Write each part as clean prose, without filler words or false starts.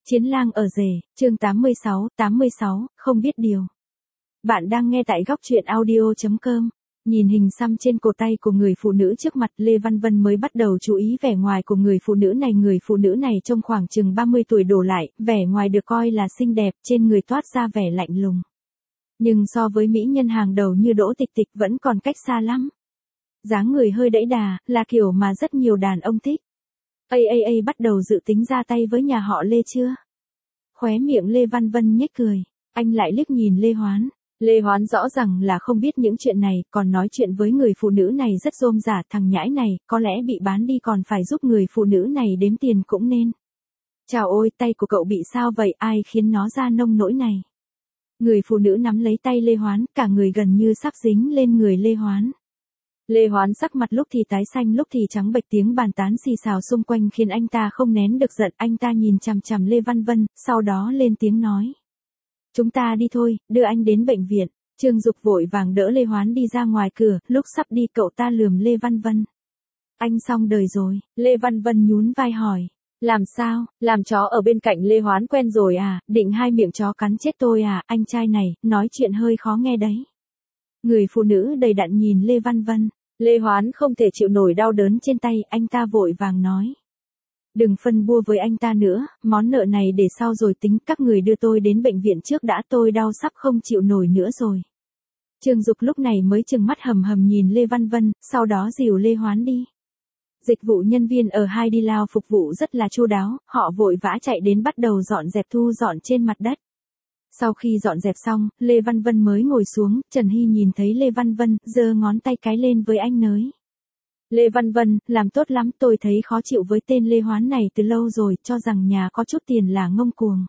Chiến lang ở rể, chương 86, không biết điều. Bạn đang nghe tại góc truyện audio.com. Nhìn hình xăm trên cổ tay của người phụ nữ trước mặt, Lê Văn Vân mới bắt đầu chú ý vẻ ngoài của người phụ nữ này. Người phụ nữ này trông khoảng chừng 30 tuổi đổ lại, vẻ ngoài được coi là xinh đẹp, trên người toát ra vẻ lạnh lùng. Nhưng so với mỹ nhân hàng đầu như Đỗ Tịch Tịch vẫn còn cách xa lắm. Dáng người hơi đẫy đà, là kiểu mà rất nhiều đàn ông thích. Bắt đầu dự tính ra tay với nhà họ Lê chưa? Khóe miệng Lê Văn Vân nhếch cười, anh lại liếc nhìn Lê Hoán. Lê Hoán rõ ràng là không biết những chuyện này, còn nói chuyện với người phụ nữ này rất rôm rả. Thằng nhãi này, có lẽ bị bán đi còn phải giúp người phụ nữ này đếm tiền cũng nên. Chào ôi, tay của cậu bị sao vậy, ai khiến nó ra nông nỗi này? Người phụ nữ nắm lấy tay Lê Hoán, cả người gần như sắp dính lên người Lê Hoán. Lê Hoán sắc mặt lúc thì tái xanh lúc thì trắng bệch, tiếng bàn tán xì xào xung quanh khiến anh ta không nén được giận. Anh ta nhìn chằm chằm Lê Văn Vân, sau đó lên tiếng nói. Chúng ta đi thôi, đưa anh đến bệnh viện. Trương Dục vội vàng đỡ Lê Hoán đi ra ngoài cửa, lúc sắp đi cậu ta lườm Lê Văn Vân. Anh xong đời rồi, Lê Văn Vân nhún vai hỏi. Làm sao, làm chó ở bên cạnh Lê Hoán quen rồi à, định hai miệng chó cắn chết tôi à, anh trai này, nói chuyện hơi khó nghe đấy. Người phụ nữ đầy đặn nhìn Lê Văn Vân. Lê Hoán không thể chịu nổi đau đớn trên tay, anh ta vội vàng nói. Đừng phân bua với anh ta nữa, món nợ này để sau rồi tính, các người đưa tôi đến bệnh viện trước đã, tôi đau sắp không chịu nổi nữa rồi. Trương Dục lúc này mới trừng mắt hầm hầm nhìn Lê Văn Vân, sau đó dìu Lê Hoán đi. Dịch vụ nhân viên ở Hai Đi Lao phục vụ rất là chu đáo, họ vội vã chạy đến bắt đầu dọn dẹp thu dọn trên mặt đất. Sau khi dọn dẹp xong, Lê Văn Vân mới ngồi xuống, Trần Hy nhìn thấy Lê Văn Vân, giơ ngón tay cái lên với anh nới. Lê Văn Vân, làm tốt lắm, tôi thấy khó chịu với tên Lê Hoán này từ lâu rồi, cho rằng nhà có chút tiền là ngông cuồng.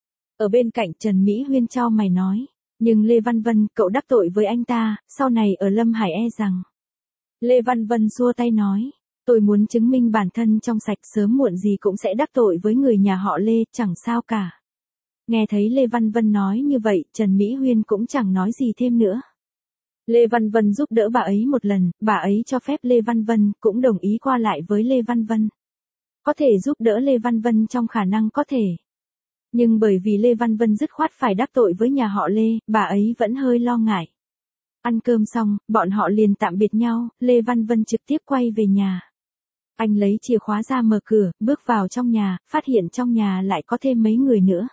Ở bên cạnh Trần Mỹ Huyên chau mày nói, nhưng Lê Văn Vân, cậu đắc tội với anh ta, sau này ở Lâm Hải e rằng. Lê Văn Vân xua tay nói, tôi muốn chứng minh bản thân trong sạch, sớm muộn gì cũng sẽ đắc tội với người nhà họ Lê, chẳng sao cả. Nghe thấy Lê Văn Vân nói như vậy, Trần Mỹ Huyên cũng chẳng nói gì thêm nữa. Lê Văn Vân giúp đỡ bà ấy một lần, bà ấy cho phép Lê Văn Vân, cũng đồng ý qua lại với Lê Văn Vân. Có thể giúp đỡ Lê Văn Vân trong khả năng có thể. Nhưng bởi vì Lê Văn Vân dứt khoát phải đắc tội với nhà họ Lê, bà ấy vẫn hơi lo ngại. Ăn cơm xong, bọn họ liền tạm biệt nhau, Lê Văn Vân trực tiếp quay về nhà. Anh lấy chìa khóa ra mở cửa, bước vào trong nhà, phát hiện trong nhà lại có thêm mấy người nữa.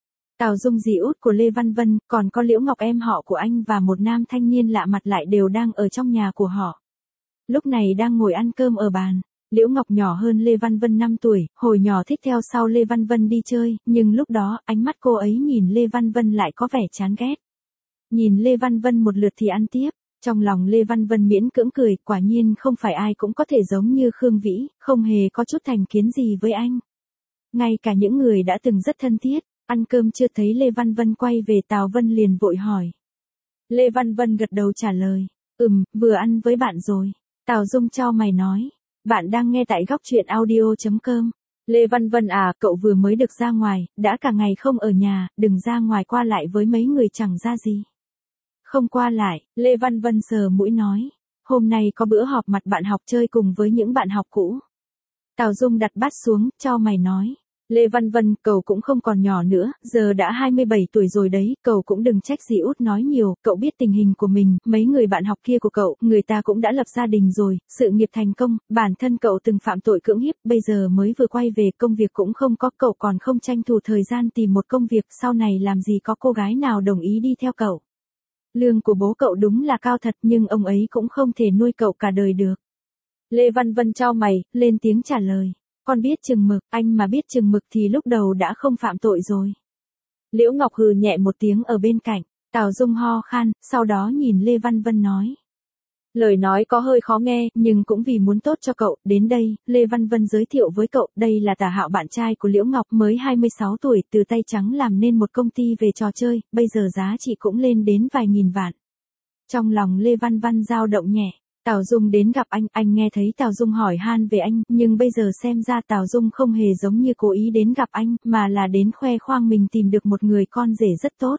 Tào Dung dì út của Lê Văn Vân, còn có Liễu Ngọc em họ của anh và một nam thanh niên lạ mặt lại đều đang ở trong nhà của họ. Lúc này đang ngồi ăn cơm ở bàn. Liễu Ngọc nhỏ hơn Lê Văn Vân 5 tuổi, hồi nhỏ thích theo sau Lê Văn Vân đi chơi, nhưng lúc đó, ánh mắt cô ấy nhìn Lê Văn Vân lại có vẻ chán ghét. Nhìn Lê Văn Vân một lượt thì ăn tiếp, trong lòng Lê Văn Vân miễn cưỡng cười, quả nhiên không phải ai cũng có thể giống như Khương Vĩ, không hề có chút thành kiến gì với anh. Ngay cả những người đã từng rất thân thiết. Ăn cơm chưa thấy Lê Văn Vân quay về, Tào Vân liền vội hỏi. Lê Văn Vân gật đầu trả lời. Vừa ăn với bạn rồi. Tào Dung chau mày nói. Bạn đang nghe tại góc truyện audio.com. Lê Văn Vân à, cậu vừa mới được ra ngoài, đã cả ngày không ở nhà, đừng ra ngoài qua lại với mấy người chẳng ra gì. Không qua lại, Lê Văn Vân sờ mũi nói. Hôm nay có bữa họp mặt bạn học chơi cùng với những bạn học cũ. Tào Dung đặt bát xuống, chau mày nói. Lê Văn Vân, cậu cũng không còn nhỏ nữa, giờ đã 27 tuổi rồi đấy, cậu cũng đừng trách dì út nói nhiều, cậu biết tình hình của mình, mấy người bạn học kia của cậu, người ta cũng đã lập gia đình rồi, sự nghiệp thành công, bản thân cậu từng phạm tội cưỡng hiếp, bây giờ mới vừa quay về, công việc cũng không có, cậu còn không tranh thủ thời gian tìm một công việc, sau này làm gì có cô gái nào đồng ý đi theo cậu. Lương của bố cậu đúng là cao thật, nhưng ông ấy cũng không thể nuôi cậu cả đời được. Lê Văn Vân chau mày, lên tiếng trả lời. Con biết chừng mực, anh mà biết chừng mực thì lúc đầu đã không phạm tội rồi. Liễu Ngọc hừ nhẹ một tiếng ở bên cạnh, Tào Dung ho khan, sau đó nhìn Lê Văn Vân nói. Lời nói có hơi khó nghe, nhưng cũng vì muốn tốt cho cậu, đến đây, Lê Văn Vân giới thiệu với cậu, đây là Tả Hạo bạn trai của Liễu Ngọc mới 26 tuổi, từ tay trắng làm nên một công ty về trò chơi, bây giờ giá trị cũng lên đến vài nghìn vạn. Trong lòng Lê Văn Vân dao động nhẹ. Tào Dung đến gặp anh nghe thấy Tào Dung hỏi han về anh, nhưng bây giờ xem ra Tào Dung không hề giống như cố ý đến gặp anh, mà là đến khoe khoang mình tìm được một người con rể rất tốt.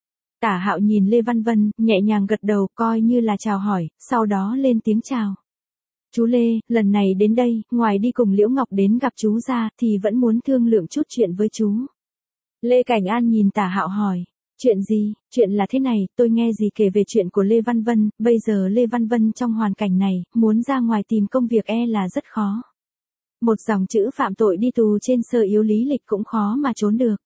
Tả Hạo nhìn Lê Văn Vân, nhẹ nhàng gật đầu coi như là chào hỏi, sau đó lên tiếng chào. Chú Lê, lần này đến đây, ngoài đi cùng Liễu Ngọc đến gặp chú ra, thì vẫn muốn thương lượng chút chuyện với chú. Lê Cảnh An nhìn Tả Hạo hỏi. Chuyện gì? Chuyện là thế này, tôi nghe gì kể về chuyện của Lê Văn Vân, bây giờ Lê Văn Vân trong hoàn cảnh này, muốn ra ngoài tìm công việc là rất khó. Một dòng chữ phạm tội đi tù trên sơ yếu lý lịch cũng khó mà trốn được.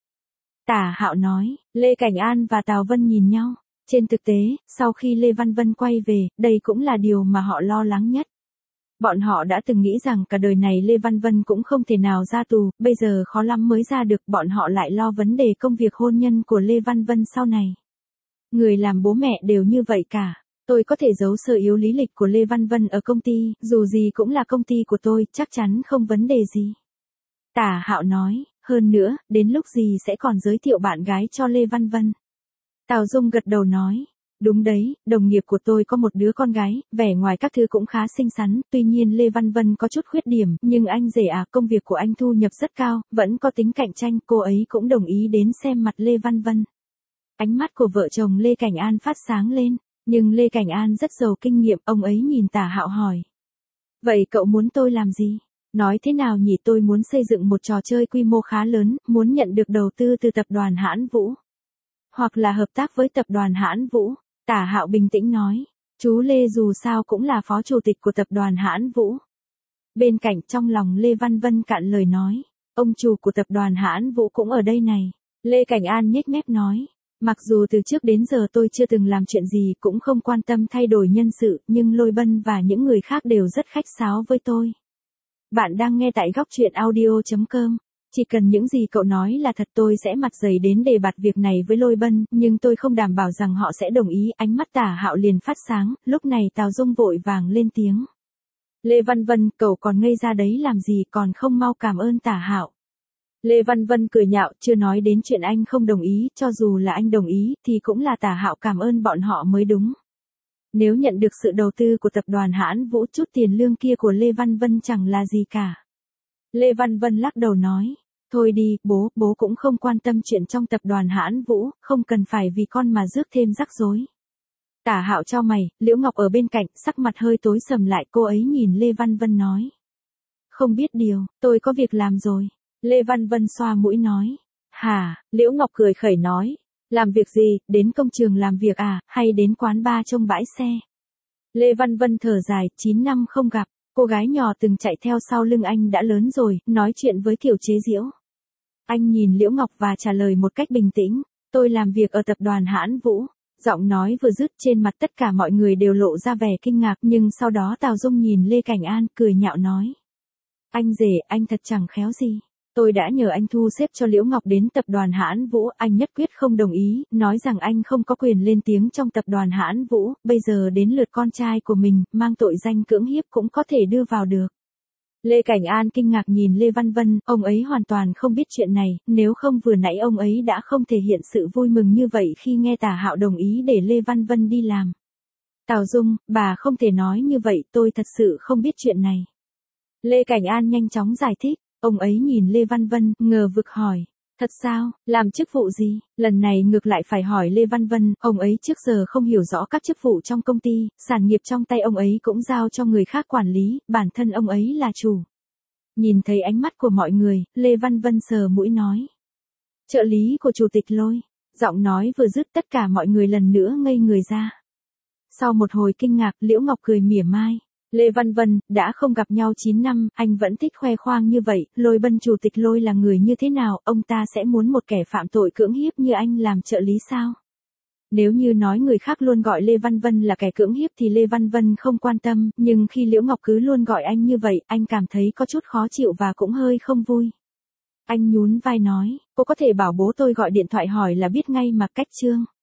Tả Hạo nói, Lê Cảnh An và Tào Vân nhìn nhau. Trên thực tế, sau khi Lê Văn Vân quay về, đây cũng là điều mà họ lo lắng nhất. Bọn họ đã từng nghĩ rằng cả đời này Lê Văn Vân cũng không thể nào ra tù, bây giờ khó lắm mới ra được, bọn họ lại lo vấn đề công việc hôn nhân của Lê Văn Vân sau này. Người làm bố mẹ đều như vậy cả. Tôi có thể giấu sơ yếu lý lịch của Lê Văn Vân ở công ty, dù gì cũng là công ty của tôi, chắc chắn không vấn đề gì. Tả Hạo nói, hơn nữa, đến lúc gì sẽ còn giới thiệu bạn gái cho Lê Văn Vân. Tào Dung gật đầu nói. Đúng đấy, đồng nghiệp của tôi có một đứa con gái, vẻ ngoài các thứ cũng khá xinh xắn, tuy nhiên Lê Văn Vân có chút khuyết điểm, nhưng anh rể công việc của anh thu nhập rất cao, vẫn có tính cạnh tranh, cô ấy cũng đồng ý đến xem mặt Lê Văn Vân. Ánh mắt của vợ chồng Lê Cảnh An phát sáng lên, nhưng Lê Cảnh An rất giàu kinh nghiệm, ông ấy nhìn Tả Hạo hỏi. Vậy cậu muốn tôi làm gì? Nói thế nào nhỉ, tôi muốn xây dựng một trò chơi quy mô khá lớn, muốn nhận được đầu tư từ tập đoàn Hãn Vũ. Hoặc là hợp tác với tập đoàn Hãn Vũ. Tả Hạo bình tĩnh nói, chú Lê dù sao cũng là phó chủ tịch của tập đoàn Hãn Vũ. Bên cạnh trong lòng Lê Văn Vân cạn lời nói, ông chủ của tập đoàn Hãn Vũ cũng ở đây này. Lê Cảnh An nhếch mép nói, mặc dù từ trước đến giờ tôi chưa từng làm chuyện gì cũng không quan tâm thay đổi nhân sự, nhưng Lôi Bân và những người khác đều rất khách sáo với tôi. Bạn đang nghe tại góc truyện audio.com. Chỉ cần những gì cậu nói là thật tôi sẽ mặt dày đến đề bạt việc này với Lôi Bân, nhưng tôi không đảm bảo rằng họ sẽ đồng ý. Ánh mắt Tả Hạo liền phát sáng, lúc này Tào Dung vội vàng lên tiếng. Lê Văn Vân, cậu còn ngây ra đấy làm gì, còn không mau cảm ơn Tả Hạo. Lê Văn Vân cười nhạo, chưa nói đến chuyện anh không đồng ý, cho dù là anh đồng ý, thì cũng là Tả Hạo cảm ơn bọn họ mới đúng. Nếu nhận được sự đầu tư của tập đoàn Hãn Vũ, chút tiền lương kia của Lê Văn Vân chẳng là gì cả. Lê Văn Vân lắc đầu nói, thôi đi, bố cũng không quan tâm chuyện trong tập đoàn Hãn Vũ, không cần phải vì con mà rước thêm rắc rối. Tả Hạo chau mày, Liễu Ngọc ở bên cạnh, sắc mặt hơi tối sầm lại, cô ấy nhìn Lê Văn Vân nói. Không biết điều, tôi có việc làm rồi. Lê Văn Vân xoa mũi nói. Hả, Liễu Ngọc cười khẩy nói. Làm việc gì, đến công trường làm việc hay đến quán bar trông bãi xe? Lê Văn Vân thở dài, 9 năm không gặp. Cô gái nhỏ từng chạy theo sau lưng anh đã lớn rồi, nói chuyện với kiểu chế giễu. Anh nhìn Liễu Ngọc và trả lời một cách bình tĩnh, tôi làm việc ở tập đoàn Hãn Vũ. Giọng nói vừa dứt trên mặt tất cả mọi người đều lộ ra vẻ kinh ngạc, nhưng sau đó Tào Dung nhìn Lê Cảnh An cười nhạo nói. Anh rể, anh thật chẳng khéo gì. Tôi đã nhờ anh thu xếp cho Liễu Ngọc đến tập đoàn Hãn Vũ, anh nhất quyết không đồng ý, nói rằng anh không có quyền lên tiếng trong tập đoàn Hãn Vũ, bây giờ đến lượt con trai của mình, mang tội danh cưỡng hiếp cũng có thể đưa vào được. Lê Cảnh An kinh ngạc nhìn Lê Văn Vân, ông ấy hoàn toàn không biết chuyện này, nếu không vừa nãy ông ấy đã không thể hiện sự vui mừng như vậy khi nghe Tả Hạo đồng ý để Lê Văn Vân đi làm. Tào Dung, bà không thể nói như vậy, tôi thật sự không biết chuyện này. Lê Cảnh An nhanh chóng giải thích. Ông ấy nhìn Lê Văn Vân, ngờ vực hỏi. Thật sao, làm chức vụ gì? Lần này ngược lại phải hỏi Lê Văn Vân, ông ấy trước giờ không hiểu rõ các chức vụ trong công ty, sản nghiệp trong tay ông ấy cũng giao cho người khác quản lý, bản thân ông ấy là chủ. Nhìn thấy ánh mắt của mọi người, Lê Văn Vân sờ mũi nói. Trợ lý của chủ tịch Lôi. Giọng nói vừa dứt tất cả mọi người lần nữa ngây người ra. Sau một hồi kinh ngạc, Liễu Ngọc cười mỉa mai. Lê Văn Vân, đã không gặp nhau 9 năm, anh vẫn thích khoe khoang như vậy, Lôi Bân chủ tịch Lôi là người như thế nào, ông ta sẽ muốn một kẻ phạm tội cưỡng hiếp như anh làm trợ lý sao? Nếu như nói người khác luôn gọi Lê Văn Vân là kẻ cưỡng hiếp thì Lê Văn Vân không quan tâm, nhưng khi Liễu Ngọc cứ luôn gọi anh như vậy, anh cảm thấy có chút khó chịu và cũng hơi không vui. Anh nhún vai nói, cô có thể bảo bố tôi gọi điện thoại hỏi là biết ngay mà, cách Trương.